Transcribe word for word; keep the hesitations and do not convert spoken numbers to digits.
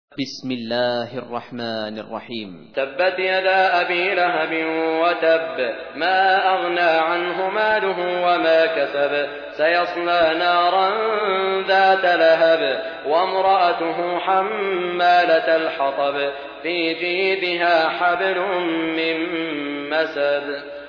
بسم الله الرحمن الرحيم. تبت يدا أبي لهب وتب، ما أغنى عنه ماله وما كسب، سيصلى نارا ذات لهب، وامرأته حمالة الحطب، في جيدها حبل من مسد.